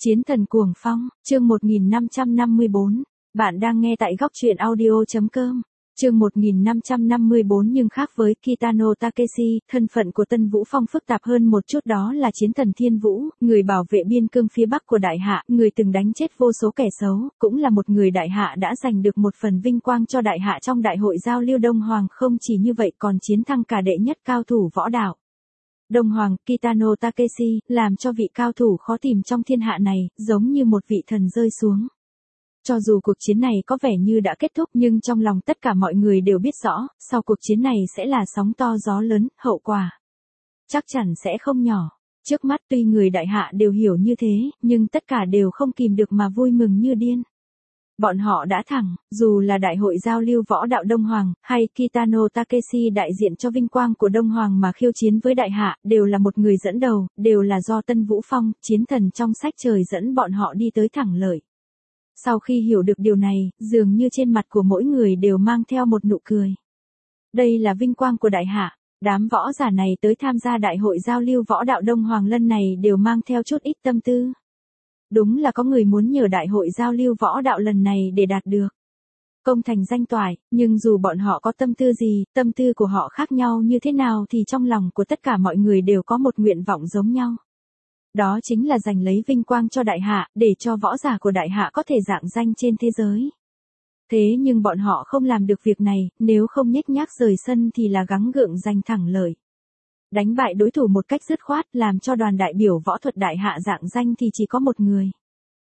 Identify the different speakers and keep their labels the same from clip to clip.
Speaker 1: Chiến thần cuồng phong, chương 1554. Bạn đang nghe tại góc truyện audio.com. Chương 1554 nhưng khác với Kitano Takeshi, thân phận của Tân Vũ Phong phức tạp hơn một chút, đó là chiến thần Thiên Vũ, người bảo vệ biên cương phía Bắc của Đại Hạ, người từng đánh chết vô số kẻ xấu, cũng là một người Đại Hạ đã giành được một phần vinh quang cho Đại Hạ trong đại hội giao lưu Đông Hoàng. Không chỉ như vậy còn chiến thắng cả đệ nhất cao thủ võ đạo Đông Hoàng, Kitano Takeshi, làm cho vị cao thủ khó tìm trong thiên hạ này, giống như một vị thần rơi xuống. Cho dù cuộc chiến này có vẻ như đã kết thúc nhưng trong lòng tất cả mọi người đều biết rõ, sau cuộc chiến này sẽ là sóng to gió lớn, hậu quả chắc chắn sẽ không nhỏ. Trước mắt tuy người Đại Hạ đều hiểu như thế, nhưng tất cả đều không kìm được mà vui mừng như điên. Bọn họ đã thẳng, dù là đại hội giao lưu võ đạo Đông Hoàng, hay Kitano Takeshi đại diện cho vinh quang của Đông Hoàng mà khiêu chiến với Đại Hạ, đều là một người dẫn đầu, đều là do Tân Vũ Phong, chiến thần trong sách trời dẫn bọn họ đi tới thẳng lợi. Sau khi hiểu được điều này, dường như trên mặt của mỗi người đều mang theo một nụ cười. Đây là vinh quang của Đại Hạ. Đám võ giả này tới tham gia đại hội giao lưu võ đạo Đông Hoàng lần này đều mang theo chút ít tâm tư. Đúng là có người muốn nhờ đại hội giao lưu võ đạo lần này để đạt được công thành danh toại, nhưng dù bọn họ có tâm tư gì, tâm tư của họ khác nhau như thế nào thì trong lòng của tất cả mọi người đều có một nguyện vọng giống nhau. Đó chính là giành lấy vinh quang cho Đại Hạ, để cho võ giả của Đại Hạ có thể rạng danh trên thế giới. Thế nhưng bọn họ không làm được việc này, nếu không nhếch nhác rời sân thì là gắng gượng giành thẳng lợi. Đánh bại đối thủ một cách dứt khoát, làm cho đoàn đại biểu võ thuật Đại Hạ rạng danh thì chỉ có một người.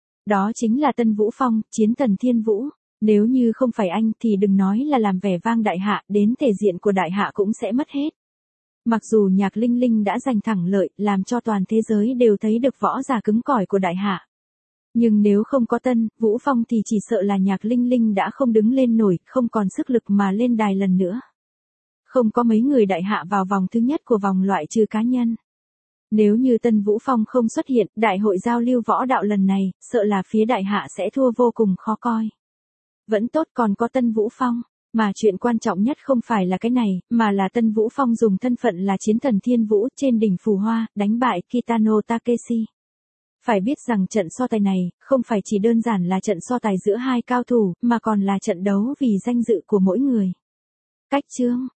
Speaker 1: Đó chính là Tân Vũ Phong, chiến thần Thiên Vũ. Nếu như không phải anh thì đừng nói là làm vẻ vang Đại Hạ, đến thể diện của Đại Hạ cũng sẽ mất hết. Mặc dù Nhạc Linh Linh đã giành thẳng lợi, làm cho toàn thế giới đều thấy được võ giả cứng cỏi của Đại Hạ. Nhưng nếu không có Tân Vũ Phong thì chỉ sợ là Nhạc Linh Linh đã không đứng lên nổi, không còn sức lực mà lên đài lần nữa. Không có mấy người Đại Hạ vào vòng thứ nhất của vòng loại trừ cá nhân. Nếu như Tân Vũ Phong không xuất hiện, đại hội giao lưu võ đạo lần này, sợ là phía Đại Hạ sẽ thua vô cùng khó coi. Vẫn tốt còn có Tân Vũ Phong, mà chuyện quan trọng nhất không phải là cái này, mà là Tân Vũ Phong dùng thân phận là chiến thần Thiên Vũ trên đỉnh Phù Hoa, đánh bại Kitano Takeshi. Phải biết rằng trận so tài này, không phải chỉ đơn giản là trận so tài giữa hai cao thủ, mà còn là trận đấu vì danh dự của mỗi người. Cách chương,